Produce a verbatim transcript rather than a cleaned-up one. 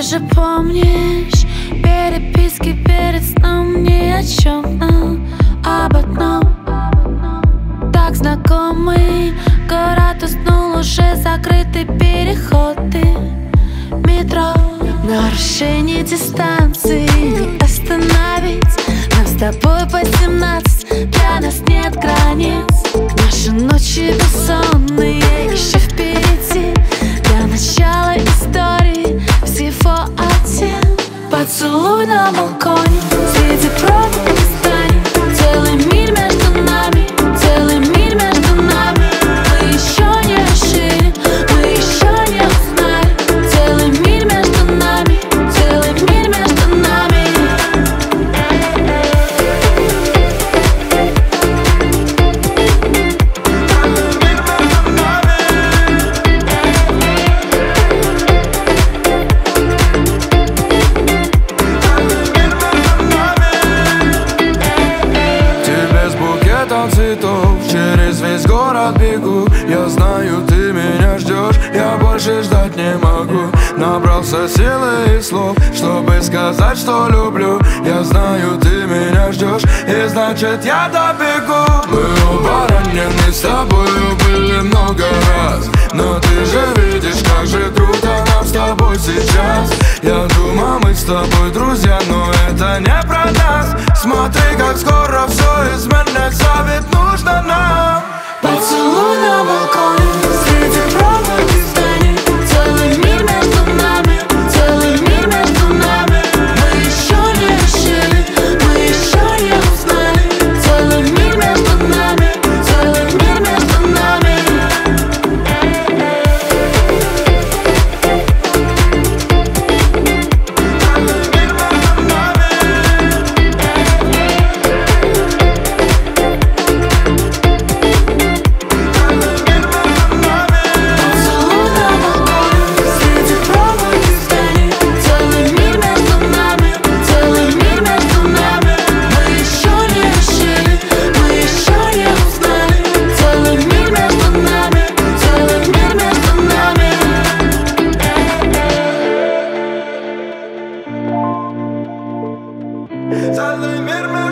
же помнишь переписки перед сном ни о чем, но об одном. Так знакомый город уснул, уже закрыты переходы метро. Нарушение дистанции не остановить. Нам с тобой по семнадцать, для нас нет границ. Наши ночи бессонные еще впереди. Для начала истории всего один поцелуй на балконе среди пробок и зданий. Целый мир между нами, целый мир между нами. Мы еще не решили, мы еще не узнали. Целый мир между нами, целый мир между нами. Цветов, через весь город бегу. Я знаю, ты меня ждешь, я больше ждать не могу. Набрался силы и слов, чтобы сказать, что люблю. Я знаю, ты меня ждешь, и значит я добегу. Мы оба ранены, с тобою были много раз, но ты же видишь, как же круто нам с тобой сейчас. Я думал, мы с тобой друзья, но это не про нас. Смотри, как скоро все изменится, ведь нужно нам поцелуй на балконе среди пробок и зданий. Целый мир между нами, целый мир между нами. Мы еще не решили, мы еще не узнали. Целый мир между нами, целый мир между нами. Целый мир.